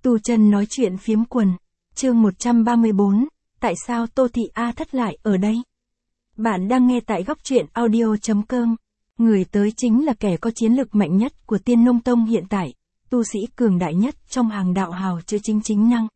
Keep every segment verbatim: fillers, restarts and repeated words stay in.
Tu chân nói chuyện phiếm quần, chương một trăm ba mươi bốn, tại sao Tô Thị A thất lại ở đây? Bạn đang nghe tại góc truyện audio chấm com. Người tới chính là kẻ có chiến lực mạnh nhất của Tiên Nông Tông hiện tại, tu sĩ cường đại nhất trong hàng đạo hào chữ chính chính năng.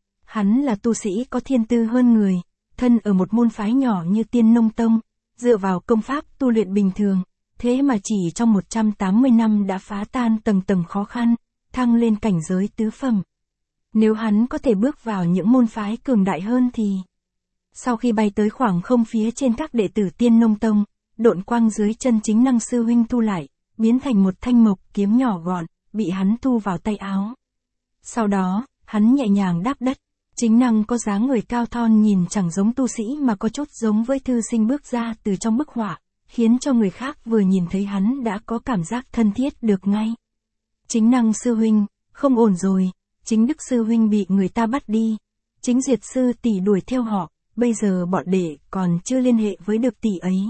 Hắn là tu sĩ có thiên tư hơn người, thân ở một môn phái nhỏ như Tiên Nông Tông, dựa vào công pháp tu luyện bình thường, thế mà chỉ trong một trăm tám mươi năm đã phá tan tầng tầng khó khăn, thăng lên cảnh giới tứ phẩm. Nếu hắn có thể bước vào những môn phái cường đại hơn thì... Sau khi bay tới khoảng không phía trên các đệ tử Tiên Nông Tông, độn quang dưới chân chính năng sư huynh thu lại, biến thành một thanh mộc kiếm nhỏ gọn, bị hắn thu vào tay áo. Sau đó, hắn nhẹ nhàng đáp đất. Chính năng có dáng người cao thon nhìn chẳng giống tu sĩ mà có chút giống với thư sinh bước ra từ trong bức họa, khiến cho người khác vừa nhìn thấy hắn đã có cảm giác thân thiết được ngay. Chính năng sư huynh, không ổn rồi, chính đức sư huynh bị người ta bắt đi, chính diệt sư tỷ đuổi theo họ, bây giờ bọn đệ còn chưa liên hệ với được tỷ ấy.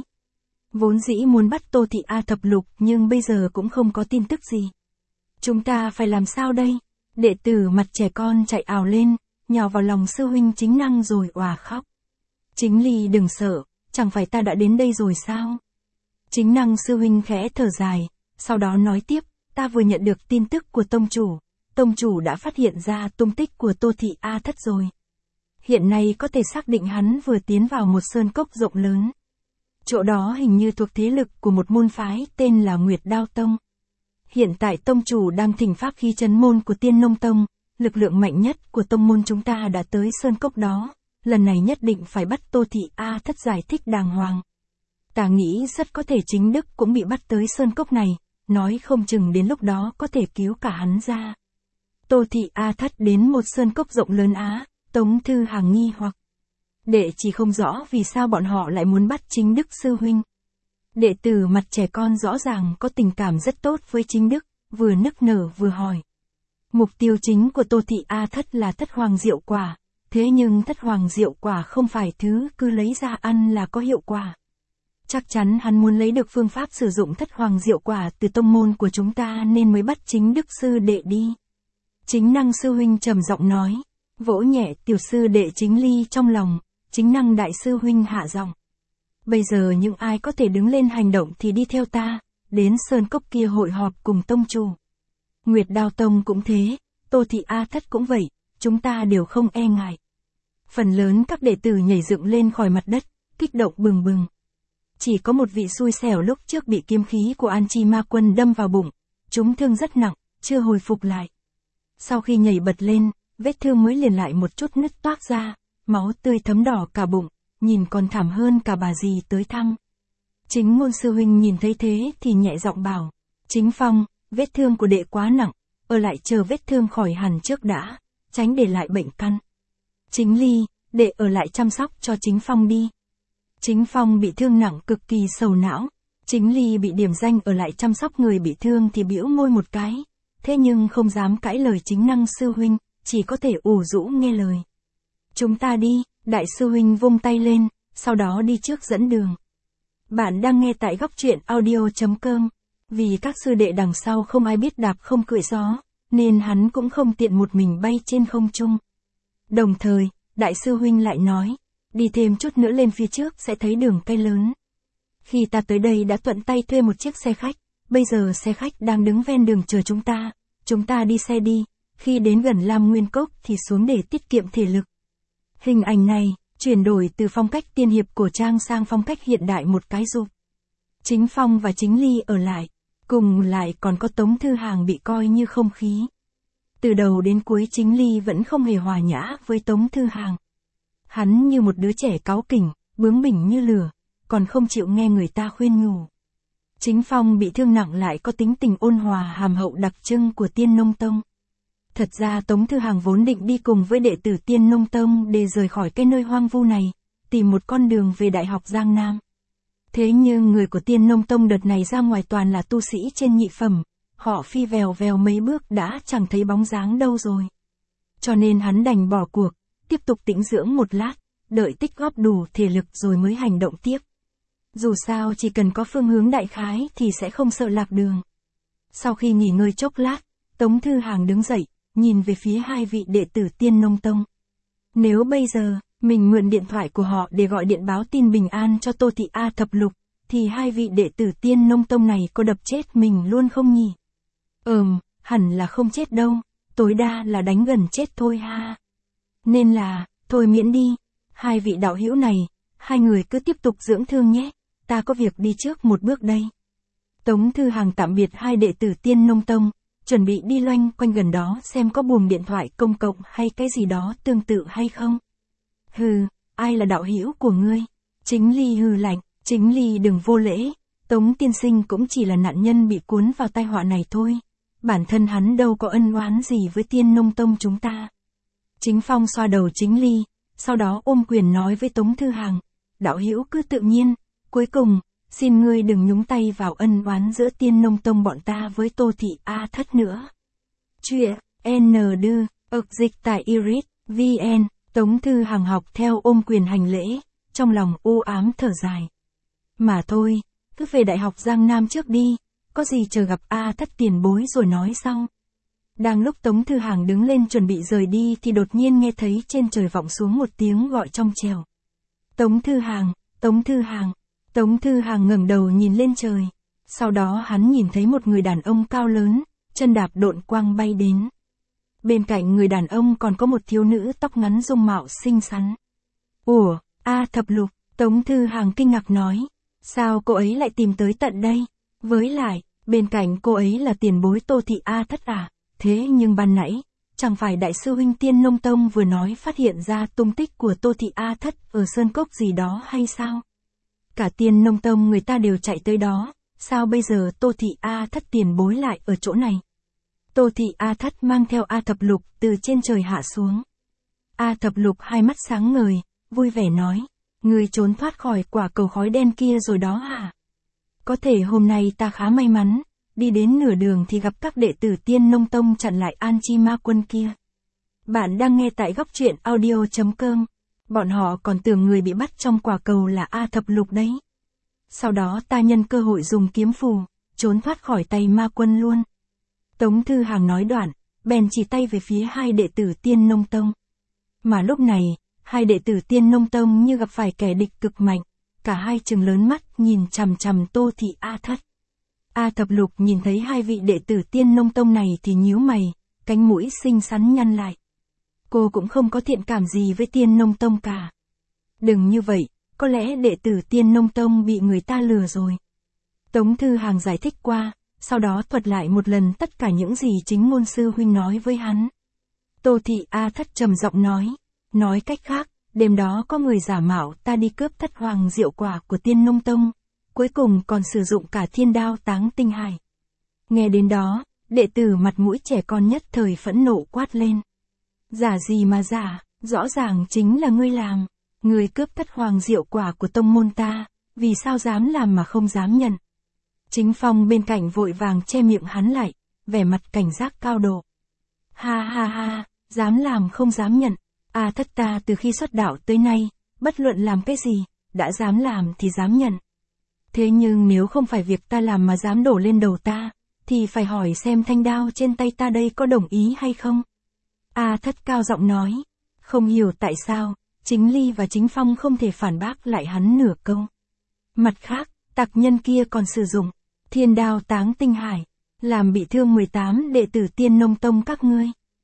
Vốn dĩ muốn bắt Tô Thị A thập lục nhưng bây giờ cũng không có tin tức gì. Chúng ta phải làm sao đây? Đệ tử mặt trẻ con chạy ào lên, nhào vào lòng sư huynh chính năng rồi òa khóc. Chính ly đừng sợ, chẳng phải ta đã đến đây rồi sao? Chính năng sư huynh khẽ thở dài, sau đó nói tiếp, ta vừa nhận được tin tức của tông chủ, tông chủ đã phát hiện ra tung tích của Tô Thị A thất rồi. Hiện nay có thể xác định hắn vừa tiến vào một sơn cốc rộng lớn. Chỗ đó hình như thuộc thế lực của một môn phái tên là Nguyệt Đao Tông. Hiện tại tông chủ đang thỉnh pháp khí trấn môn của Tiên Nông Tông, lực lượng mạnh nhất của tông môn chúng ta đã tới sơn cốc đó, lần này nhất định phải bắt Tô Thị A thất giải thích đàng hoàng. Ta nghĩ rất có thể chính đức cũng bị bắt tới sơn cốc này, nói không chừng đến lúc đó có thể cứu cả hắn ra. Tô Thị A thất đến một sơn cốc rộng lớn á, Tống Thư Hàng nghi hoặc. Đệ chỉ không rõ vì sao bọn họ lại muốn bắt chính đức sư huynh. Đệ tử mặt trẻ con rõ ràng có tình cảm rất tốt với chính đức, vừa nức nở vừa hỏi. Mục tiêu chính của Tô Thị A thất là thất hoàng diệu quả, thế nhưng thất hoàng diệu quả không phải thứ cứ lấy ra ăn là có hiệu quả. Chắc chắn hắn muốn lấy được phương pháp sử dụng thất hoàng diệu quả từ tông môn của chúng ta nên mới bắt chính đức sư đệ đi. Chính năng sư huynh trầm giọng nói, vỗ nhẹ tiểu sư đệ chính ly trong lòng, chính năng đại sư huynh hạ giọng. Bây giờ những ai có thể đứng lên hành động thì đi theo ta, đến sơn cốc kia hội họp cùng tông chủ. Nguyệt Đao Tông cũng thế, Tô Thị A thất cũng vậy, chúng ta đều không e ngại. Phần lớn các đệ tử nhảy dựng lên khỏi mặt đất, kích động bừng bừng. Chỉ có một vị xui xẻo lúc trước bị kiếm khí của An Chi Ma Quân đâm vào bụng, chúng thương rất nặng, chưa hồi phục lại. Sau khi nhảy bật lên, vết thương mới liền lại một chút nứt toác ra, máu tươi thấm đỏ cả bụng, nhìn còn thảm hơn cả bà dì tới thăm. Chính ngôn sư huynh nhìn thấy thế thì nhẹ giọng bảo, Chính Phong, vết thương của đệ quá nặng, ở lại chờ vết thương khỏi hẳn trước đã, tránh để lại bệnh căn. Chính Ly, đệ ở lại chăm sóc cho Chính Phong đi. Chính Phong bị thương nặng cực kỳ sầu não, Chính Ly bị điểm danh ở lại chăm sóc người bị thương thì bĩu môi một cái, thế nhưng không dám cãi lời chính năng sư huynh, chỉ có thể ủ rũ nghe lời. Chúng ta đi, đại sư huynh vung tay lên, sau đó đi trước dẫn đường. Bạn đang nghe tại góc truyện audio chấm com. Vì các sư đệ đằng sau không ai biết đạp không cưỡi gió, nên hắn cũng không tiện một mình bay trên không trung. Đồng thời, đại sư huynh lại nói, đi thêm chút nữa lên phía trước sẽ thấy đường cây lớn. Khi ta tới đây đã thuận tay thuê một chiếc xe khách, bây giờ xe khách đang đứng ven đường chờ chúng ta, chúng ta đi xe đi, khi đến gần Lam Nguyên Cốc thì xuống để tiết kiệm thể lực. Hình ảnh này, chuyển đổi từ phong cách tiên hiệp cổ trang sang phong cách hiện đại một cái rụp. Chính Phong và Chính Ly ở lại, cùng lại còn có Tống Thư Hàng bị coi như không khí. Từ đầu đến cuối Chính Ly vẫn không hề hòa nhã với Tống Thư Hàng. Hắn như một đứa trẻ cáu kỉnh, bướng bỉnh như lửa, còn không chịu nghe người ta khuyên nhủ. Chính Phong bị thương nặng lại có tính tình ôn hòa hàm hậu đặc trưng của Tiên Nông Tông. Thật ra Tống Thư Hàng vốn định đi cùng với đệ tử Tiên Nông Tông để rời khỏi cái nơi hoang vu này, tìm một con đường về Đại học Giang Nam. Thế nhưng người của Tiên Nông Tông đợt này ra ngoài toàn là tu sĩ trên nhị phẩm, họ phi vèo vèo mấy bước đã chẳng thấy bóng dáng đâu rồi. Cho nên hắn đành bỏ cuộc, tiếp tục tĩnh dưỡng một lát, đợi tích góp đủ thể lực rồi mới hành động tiếp. Dù sao chỉ cần có phương hướng đại khái thì sẽ không sợ lạc đường. Sau khi nghỉ ngơi chốc lát, Tống Thư Hàng đứng dậy, nhìn về phía hai vị đệ tử Tiên Nông Tông. Nếu bây giờ, mình mượn điện thoại của họ để gọi điện báo tin bình an cho Tô Thị A Thập Lục, thì hai vị đệ tử Tiên Nông Tông này có đập chết mình luôn không nhỉ? Ừm, hẳn là không chết đâu, tối đa là đánh gần chết thôi ha. Nên là, thôi miễn đi, hai vị đạo hữu này, hai người cứ tiếp tục dưỡng thương nhé, ta có việc đi trước một bước đây. Tống Thư Hàng tạm biệt hai đệ tử Tiên Nông Tông, chuẩn bị đi loanh quanh gần đó xem có buồng điện thoại công cộng hay cái gì đó tương tự hay không. Hừ, ai là đạo hữu của ngươi? Chính Ly hừ lạnh, Chính Ly đừng vô lễ, Tống tiên sinh cũng chỉ là nạn nhân bị cuốn vào tai họa này thôi. Bản thân hắn đâu có ân oán gì với Tiên Nông Tông chúng ta. Chính Phong xoa đầu Chính Ly, sau đó ôm quyền nói với Tống Thư Hàng, đạo hữu cứ tự nhiên, cuối cùng, xin ngươi đừng nhúng tay vào ân oán giữa Tiên Nông Tông bọn ta với Tô Thị A Thất nữa. Chuyện, N D, ực dịch tại Iris, vn, Tống Thư Hàng học theo ôm quyền hành lễ, trong lòng u ám thở dài. Mà thôi, cứ về Đại học Giang Nam trước đi, có gì chờ gặp A Thất tiền bối rồi nói sau. Đang lúc Tống Thư Hàng đứng lên chuẩn bị rời đi thì đột nhiên nghe thấy trên trời vọng xuống một tiếng gọi trong trẻo. Tống Thư Hàng, Tống Thư Hàng. Tống Thư Hàng ngẩng đầu nhìn lên trời. Sau đó hắn nhìn thấy một người đàn ông cao lớn, chân đạp độn quang bay đến. Bên cạnh người đàn ông còn có một thiếu nữ tóc ngắn dung mạo xinh xắn. Ủa, A Thập Lục, Tống Thư Hàng kinh ngạc nói. Sao cô ấy lại tìm tới tận đây? Với lại, bên cạnh cô ấy là tiền bối Tô Thị A Thất à? Thế nhưng ban nãy, chẳng phải đại sư huynh Tiên Nông Tông vừa nói phát hiện ra tung tích của Tô Thị A Thất ở sơn cốc gì đó hay sao? Cả Tiên Nông Tông người ta đều chạy tới đó, sao bây giờ Tô Thị A Thất tiền bối lại ở chỗ này? Tô Thị A Thất mang theo A Thập Lục từ trên trời hạ xuống. A Thập Lục hai mắt sáng ngời, vui vẻ nói, người trốn thoát khỏi quả cầu khói đen kia rồi đó hả? Có thể hôm nay ta khá may mắn, đi đến nửa đường thì gặp các đệ tử Tiên Nông Tông chặn lại An Chi Ma Quân kia. Bạn đang nghe tại góc truyện audio chấm com. Bọn họ còn tưởng người bị bắt trong quả cầu là A Thập Lục đấy. Sau đó ta nhân cơ hội dùng kiếm phù, trốn thoát khỏi tay ma quân luôn. Tống Thư Hàng nói đoạn, bèn chỉ tay về phía hai đệ tử Tiên Nông Tông. Mà lúc này, hai đệ tử Tiên Nông Tông như gặp phải kẻ địch cực mạnh, cả hai trừng lớn mắt nhìn chằm chằm Tô Thị A Thất. A Thập Lục nhìn thấy hai vị đệ tử Tiên Nông Tông này thì nhíu mày, cánh mũi xinh xắn nhăn lại. Cô cũng không có thiện cảm gì với Tiên Nông Tông cả. Đừng như vậy, có lẽ đệ tử Tiên Nông Tông bị người ta lừa rồi. Tống Thư Hàng giải thích qua, sau đó thuật lại một lần tất cả những gì chính ngôn sư huynh nói với hắn. Tô Thị A Thất trầm giọng nói, nói cách khác, đêm đó có người giả mạo ta đi cướp thất hoàng diệu quả của Tiên Nông Tông, cuối cùng còn sử dụng cả thiên đao táng tinh hải. Nghe đến đó, đệ tử mặt mũi trẻ con nhất thời phẫn nộ quát lên. Giả gì mà giả, rõ ràng chính là ngươi làm. Ngươi cướp thất hoàng diệu quả của tông môn ta, vì sao dám làm mà không dám nhận. Chính Phong bên cạnh vội vàng che miệng hắn lại, vẻ mặt cảnh giác cao độ. Ha ha ha, dám làm không dám nhận. A Thất ta từ khi xuất đạo tới nay, bất luận làm cái gì, đã dám làm thì dám nhận. Thế nhưng nếu không phải việc ta làm mà dám đổ lên đầu ta, thì phải hỏi xem thanh đao trên tay ta đây có đồng ý hay không. A Thất cao giọng nói, không hiểu tại sao, Chính Ly và Chính Phong không thể phản bác lại hắn nửa câu. Mặt khác, tặc nhân kia còn sử dụng thiên đao táng tinh hải, làm bị thương mười tám đệ tử Tiên Nông Tông các ngươi.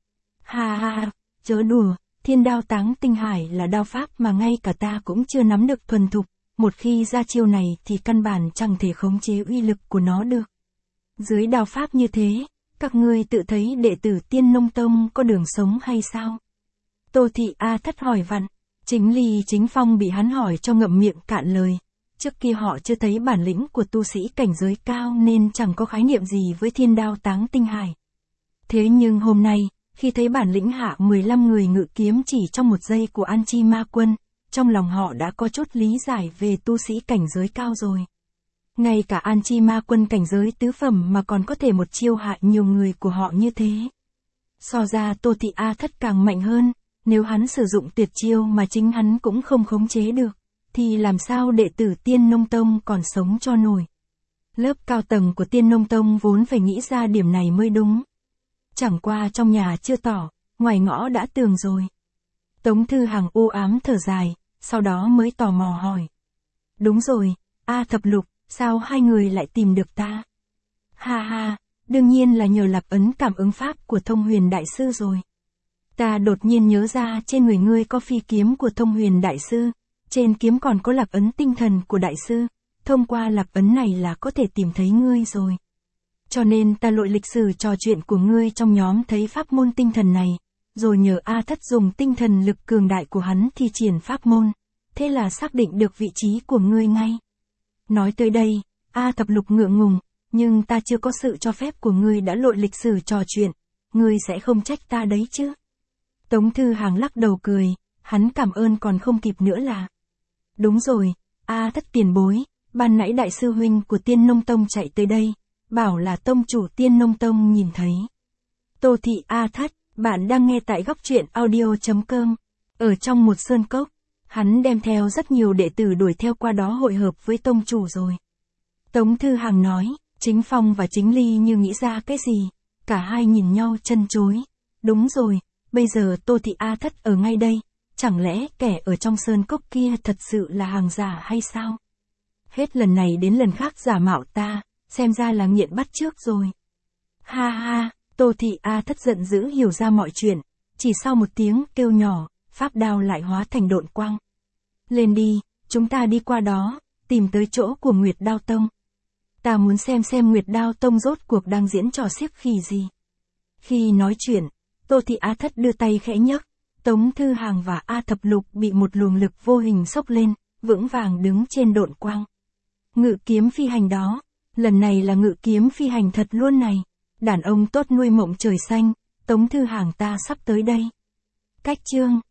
Ha ha, chớ đùa, thiên đao táng tinh hải là đao pháp mà ngay cả ta cũng chưa nắm được thuần thục, một khi ra chiêu này thì căn bản chẳng thể khống chế uy lực của nó được. Dưới đao pháp như thế, các ngươi tự thấy đệ tử Tiên Nông Tông có đường sống hay sao? Tô Thị A Thất hỏi vặn, Chính Ly Chính Phong bị hắn hỏi cho ngậm miệng cạn lời. Trước kia họ chưa thấy bản lĩnh của tu sĩ cảnh giới cao nên chẳng có khái niệm gì với thiên đao táng tinh hải. Thế nhưng hôm nay, khi thấy bản lĩnh hạ mười lăm người ngự kiếm chỉ trong một giây của An Chi Ma Quân, trong lòng họ đã có chút lý giải về tu sĩ cảnh giới cao rồi. Ngay cả An Chi Ma Quân cảnh giới tứ phẩm mà còn có thể một chiêu hại nhiều người của họ như thế. So ra Tô Thị A Thất càng mạnh hơn, nếu hắn sử dụng tuyệt chiêu mà chính hắn cũng không khống chế được, thì làm sao đệ tử Tiên Nông Tông còn sống cho nổi. Lớp cao tầng của Tiên Nông Tông vốn phải nghĩ ra điểm này mới đúng. chẳng qua trong nhà chưa tỏ, ngoài ngõ đã tường rồi. Tống Thư Hằng u ám thở dài, sau đó mới tò mò hỏi. Đúng rồi, A Thập Lục, sao hai người lại tìm được ta? Ha ha, đương nhiên là nhờ lạc ấn cảm ứng pháp của Thông Huyền Đại Sư rồi. Ta đột nhiên nhớ ra trên người ngươi có phi kiếm của Thông Huyền Đại Sư, trên kiếm còn có lạc ấn tinh thần của Đại Sư, thông qua lạc ấn này là có thể tìm thấy ngươi rồi. Cho nên ta lội lịch sử trò chuyện của ngươi trong nhóm thấy pháp môn tinh thần này, rồi nhờ A Thất dùng tinh thần lực cường đại của hắn thi triển pháp môn, thế là xác định được vị trí của ngươi ngay. Nói tới đây, A Thập Lục ngượng ngùng, nhưng ta chưa có sự cho phép của ngươi đã lội lịch sử trò chuyện, ngươi sẽ không trách ta đấy chứ? Tống Thư Hằng lắc đầu cười, hắn cảm ơn còn không kịp nữa là. Đúng rồi, A Thất tiền bối, ban nãy đại sư huynh của Tiên Nông Tông chạy tới đây, bảo là tông chủ Tiên Nông Tông nhìn thấy. Tô Thị A Thất, bạn đang nghe tại góc truyện audio chấm com. Ở trong một sơn cốc, hắn đem theo rất nhiều đệ tử đuổi theo qua đó hội hợp với tông chủ rồi. Tống Thư Hằng nói, Chính Phong và Chính Ly như nghĩ ra cái gì, cả hai nhìn nhau chân chối. Đúng rồi, bây giờ Tô Thị A Thất ở ngay đây, chẳng lẽ kẻ ở trong sơn cốc kia thật sự là hàng giả hay sao? Hết lần này đến lần khác giả mạo ta, xem ra là nghiện bắt chước rồi. Ha ha, Tô Thị A Thất giận dữ hiểu ra mọi chuyện, chỉ sau một tiếng kêu nhỏ, pháp đao lại hóa thành độn quang. Lên đi, chúng ta đi qua đó, tìm tới chỗ của Nguyệt Đao Tông. Ta muốn xem xem Nguyệt Đao Tông rốt cuộc đang diễn trò xiếc khỉ gì. Khi nói chuyện, Tô Thị A Thất đưa tay khẽ nhấc, Tống Thư Hằng và A Thập Lục bị một luồng lực vô hình xốc lên, vững vàng đứng trên độn quang. Ngự kiếm phi hành đó, lần này là ngự kiếm phi hành thật luôn này. Đàn ông tốt nuôi mộng trời xanh, Tống Thư Hằng ta sắp tới đây. Cách chương